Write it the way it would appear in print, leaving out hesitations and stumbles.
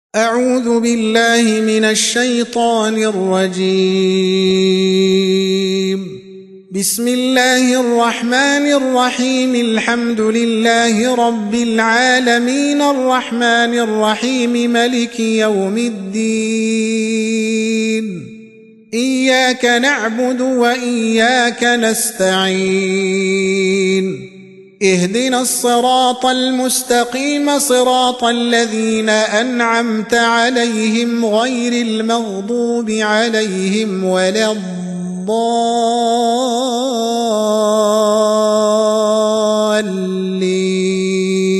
أعوذ بالله من الشيطان الرجيم. بسم الله الرحمن الرحيم. الحمد لله رب العالمين الرحمن الرحيم ملك يوم الدين. إياك نعبد وإياك نستعين. اهدنا الصراط المستقيم صراط الذين أنعمت عليهم غير المغضوب عليهم ولا الضالين.